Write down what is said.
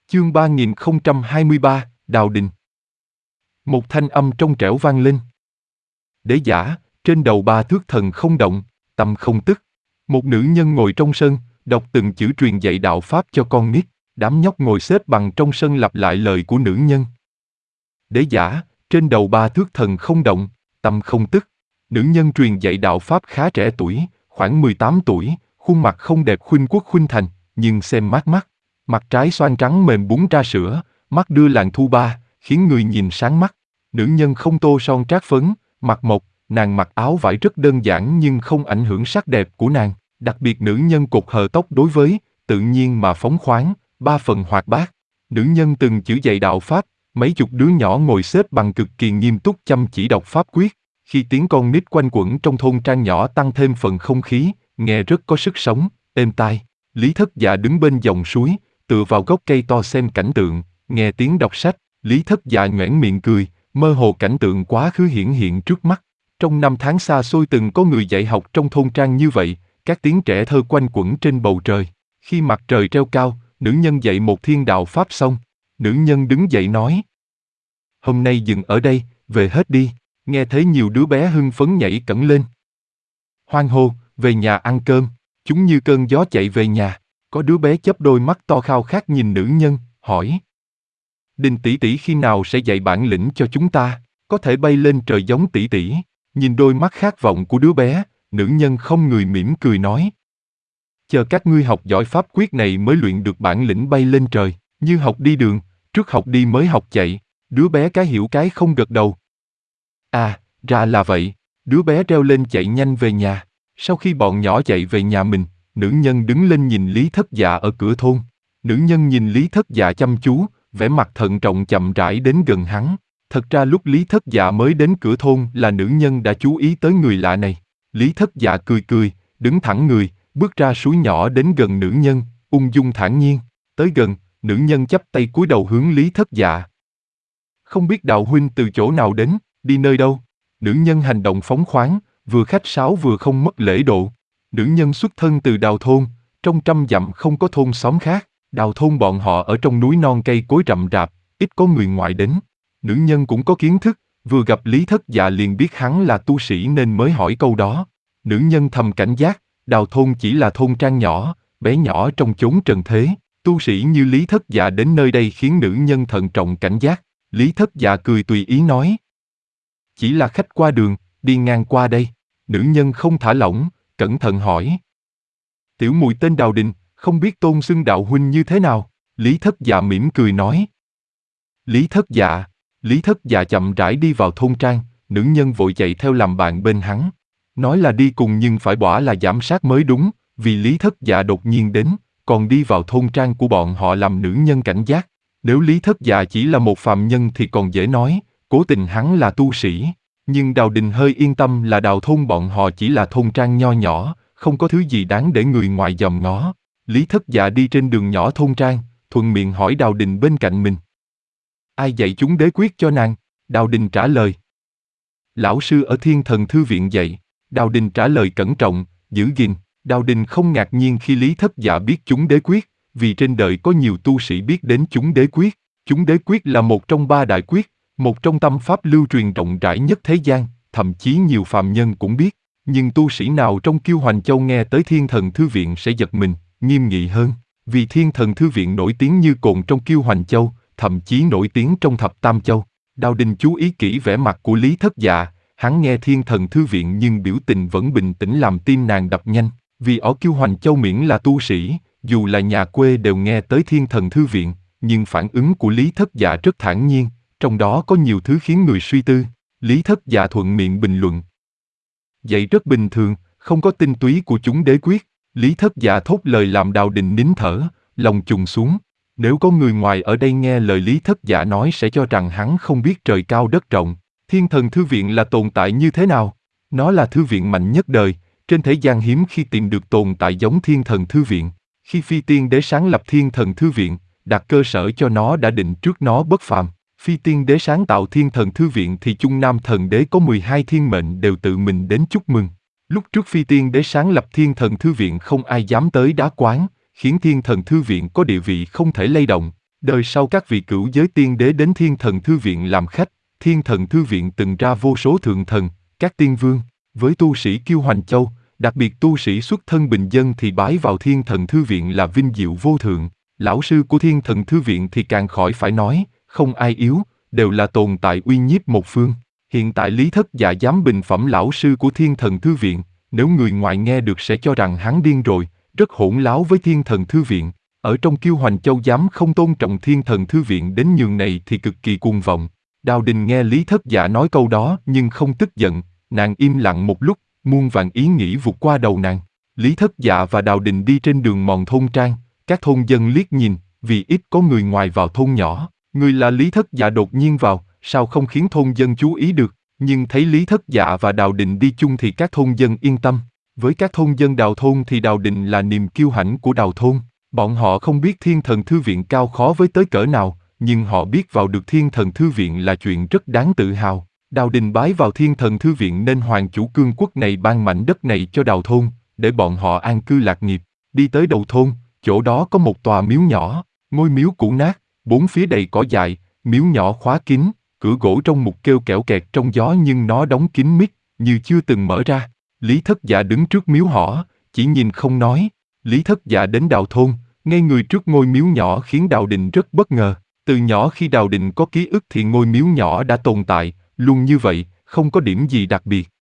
Chương 3023, Đào Đình. Một thanh âm trong trẻo vang lên. Đế giả, trên đầu 3 thước thần không động, tâm không tức. Một nữ nhân ngồi trong sân, đọc từng chữ truyền dạy đạo Pháp cho con nít. Đám nhóc ngồi xếp bằng trong sân lặp lại lời của nữ nhân. Đế giả, trên đầu 3 thước thần không động, tâm không tức. Nữ nhân truyền dạy đạo Pháp khá trẻ tuổi, khoảng 18 tuổi, khuôn mặt không đẹp khuynh quốc khuynh thành, nhưng xem mát mắt. Mặt trái xoan trắng mềm búng ra sữa, mắt đưa làn thu ba, khiến người nhìn sáng mắt. Nữ nhân không tô son trát phấn, mặt mộc, nàng mặc áo vải rất đơn giản nhưng không ảnh hưởng sắc đẹp của nàng. Đặc biệt nữ nhân cột hờ tóc đối với, tự nhiên mà phóng khoáng, 3 phần hoạt bát. Nữ nhân từng chữ dạy đạo Pháp, mấy chục đứa nhỏ ngồi xếp bằng cực kỳ nghiêm túc chăm chỉ đọc Pháp quyết. Khi tiếng con nít quanh quẩn trong thôn trang nhỏ tăng thêm phần không khí, nghe rất có sức sống, êm tai. Lý Thất Dạ đứng bên dòng suối, tựa vào gốc cây to xem cảnh tượng, nghe tiếng đọc sách. Lý Thất Dạ nhoẻn miệng cười, mơ hồ cảnh tượng quá khứ hiển hiện trước mắt. Trong năm tháng xa xôi từng có người dạy học trong thôn trang như vậy, các tiếng trẻ thơ quanh quẩn trên bầu trời. Khi mặt trời treo cao, nữ nhân dạy một thiên đạo Pháp xong. Nữ nhân đứng dậy nói: Hôm nay dừng ở đây, về hết đi. Nghe thấy nhiều đứa bé hưng phấn nhảy cẫng lên. Hoan hô, về nhà ăn cơm. Chúng như cơn gió chạy về nhà. Có đứa bé chớp đôi mắt to khao khát nhìn nữ nhân, hỏi: Đình tỷ tỷ khi nào sẽ dạy bản lĩnh cho chúng ta, có thể bay lên trời giống tỷ tỷ? Nhìn đôi mắt khát vọng của đứa bé, nữ nhân không người mỉm cười nói: Chờ các ngươi học giỏi pháp quyết này mới luyện được bản lĩnh bay lên trời, như học đi đường, trước học đi mới học chạy. Đứa bé cái hiểu cái không gật đầu. À, ra là vậy. Đứa bé reo lên chạy nhanh về nhà. Sau khi bọn nhỏ chạy về nhà mình, nữ nhân đứng lên nhìn Lý Thất Dạ ở cửa thôn. Nữ nhân nhìn Lý Thất Dạ chăm chú, vẻ mặt thận trọng chậm rãi đến gần hắn. Thật ra lúc Lý Thất Dạ mới đến cửa thôn là nữ nhân đã chú ý tới người lạ này. Lý Thất Dạ cười cười, đứng thẳng người, bước ra suối nhỏ đến gần nữ nhân, ung dung thản nhiên. Tới gần, nữ nhân chắp tay cúi đầu hướng Lý Thất Dạ. Không biết đạo huynh từ chỗ nào đến, đi nơi đâu? Nữ nhân hành động phóng khoáng, vừa khách sáo vừa không mất lễ độ. Nữ nhân xuất thân từ Đào thôn, trong 100 dặm không có thôn xóm khác. Đào thôn bọn họ ở trong núi non cây cối rậm rạp, ít có người ngoại đến. Nữ nhân cũng có kiến thức, vừa gặp Lý Thất Dạ liền biết hắn là tu sĩ nên mới hỏi câu đó. Nữ nhân thầm cảnh giác, Đào thôn chỉ là thôn trang nhỏ, bé nhỏ trong chốn trần thế. Tu sĩ như Lý Thất Dạ đến nơi đây khiến nữ nhân thận trọng cảnh giác. Lý Thất Dạ cười tùy ý nói: Chỉ là khách qua đường, đi ngang qua đây. Nữ nhân không thả lỏng, cẩn thận hỏi: Tiểu muội tên Đào Đình, không biết tôn xưng đạo huynh như thế nào? Lý Thất Dạ mỉm cười nói: Lý Thất Dạ. Lý Thất Dạ chậm rãi đi vào thôn trang, nữ nhân vội chạy theo làm bạn bên hắn. Nói là đi cùng nhưng phải bỏ là giám sát mới đúng, vì Lý Thất Dạ đột nhiên đến, còn đi vào thôn trang của bọn họ làm nữ nhân cảnh giác. Nếu Lý Thất Dạ chỉ là một phàm nhân thì còn dễ nói, cố tình hắn là tu sĩ. Nhưng Đào Đình hơi yên tâm là Đào thôn bọn họ chỉ là thôn trang nho nhỏ, không có thứ gì đáng để người ngoài dòm ngó. Lý Thất Dạ đi trên đường nhỏ thôn trang, thuận miệng hỏi Đào Đình bên cạnh mình: Ai dạy chúng đế quyết cho nàng? Đào Đình trả lời: Lão sư ở Thiên Thần Thư Viện dạy. Đào Đình trả lời cẩn trọng, giữ gìn. Đào Đình không ngạc nhiên khi Lý Thất Dạ biết chúng đế quyết, vì trên đời có nhiều tu sĩ biết đến chúng đế quyết. Chúng đế quyết là một trong 3 đại quyết, một trong tâm pháp lưu truyền rộng rãi nhất thế gian, thậm chí nhiều phàm nhân cũng biết. Nhưng tu sĩ nào trong Kiêu Hoành Châu nghe tới Thiên Thần Thư Viện sẽ giật mình, nghiêm nghị hơn, vì Thiên Thần Thư Viện nổi tiếng như cồn trong Kiêu Hoành Châu, thậm chí nổi tiếng trong Thập Tam Châu. Đào Đình chú ý kỹ vẻ mặt của Lý Thất Dạ, hắn nghe Thiên Thần Thư Viện nhưng biểu tình vẫn bình tĩnh làm tim nàng đập nhanh, vì ở Kiêu Hoành Châu miễn là tu sĩ, dù là nhà quê đều nghe tới Thiên Thần Thư Viện, nhưng phản ứng của Lý Thất Dạ rất thản nhiên, trong đó có nhiều thứ khiến người suy tư. Lý Thất Dạ thuận miệng bình luận: Vậy rất bình thường, không có tinh túy của chúng đế quyết. Lý Thất Dạ thốt lời làm Đào Đình nín thở, lòng trùng xuống. Nếu có người ngoài ở đây nghe lời Lý Thất Dạ nói sẽ cho rằng hắn không biết trời cao đất rộng. Thiên Thần Thư Viện là tồn tại như thế nào? Nó là thư viện mạnh nhất đời, trên thế gian hiếm khi tìm được tồn tại giống Thiên Thần Thư Viện. Khi Phi Tiên Đế sáng lập Thiên Thần Thư Viện, đặt cơ sở cho nó đã định trước nó bất phàm. Phi Tiên Đế sáng tạo Thiên Thần Thư Viện thì Trung Nam Thần Đế có 12 thiên mệnh đều tự mình đến chúc mừng. Lúc trước Phi Tiên Đế sáng lập Thiên Thần Thư Viện không ai dám tới đá quán, khiến Thiên Thần Thư Viện có địa vị không thể lay động. Đời sau các vị cửu giới tiên đế đến Thiên Thần Thư Viện làm khách, Thiên Thần Thư Viện từng ra vô số thượng thần, các tiên vương, với tu sĩ Kiêu Hoành Châu, đặc biệt tu sĩ xuất thân bình dân thì bái vào Thiên Thần Thư Viện là vinh diệu vô thượng. Lão sư của Thiên Thần Thư Viện thì càng khỏi phải nói, không ai yếu, đều là tồn tại uy nhiếp một phương. Hiện tại Lý Thất Dạ dám bình phẩm lão sư của Thiên Thần Thư Viện, nếu người ngoài nghe được sẽ cho rằng hắn điên rồi, rất hỗn láo với Thiên Thần Thư Viện. Ở trong Kiêu Hoành Châu dám không tôn trọng Thiên Thần Thư Viện đến nhường này thì cực kỳ cuồng vọng. Đào Đình nghe Lý Thất Dạ nói câu đó nhưng không tức giận, nàng im lặng một lúc, muôn vàn ý nghĩ vụt qua đầu nàng. Lý Thất Dạ và Đào Đình đi trên đường mòn thôn trang, các thôn dân liếc nhìn, vì ít có người ngoài vào thôn nhỏ. Người là Lý Thất Dạ đột nhiên vào, sao không khiến thôn dân chú ý được, nhưng thấy Lý Thất Dạ và Đào Đình đi chung thì các thôn dân yên tâm. Với các thôn dân Đào thôn thì Đào Đình là niềm kiêu hãnh của Đào thôn. Bọn họ không biết Thiên Thần Thư Viện cao khó với tới cỡ nào, nhưng họ biết vào được Thiên Thần Thư Viện là chuyện rất đáng tự hào. Đào Đình bái vào Thiên Thần Thư Viện nên Hoàng chủ cương quốc này ban mảnh đất này cho Đào thôn, để bọn họ an cư lạc nghiệp. Đi tới đầu thôn, chỗ đó có một tòa miếu nhỏ, ngôi miếu cũ nát, bốn phía đầy cỏ dại, miếu nhỏ khóa kín, cửa gỗ trong mục kêu kẽo kẹt trong gió nhưng nó đóng kín mít, như chưa từng mở ra. Lý Thất Dạ đứng trước miếu họ, chỉ nhìn không nói. Lý Thất Dạ đến Đào thôn, ngay người trước ngôi miếu nhỏ khiến Đào Đình rất bất ngờ. Từ nhỏ khi Đào Đình có ký ức thì ngôi miếu nhỏ đã tồn tại, luôn như vậy, không có điểm gì đặc biệt.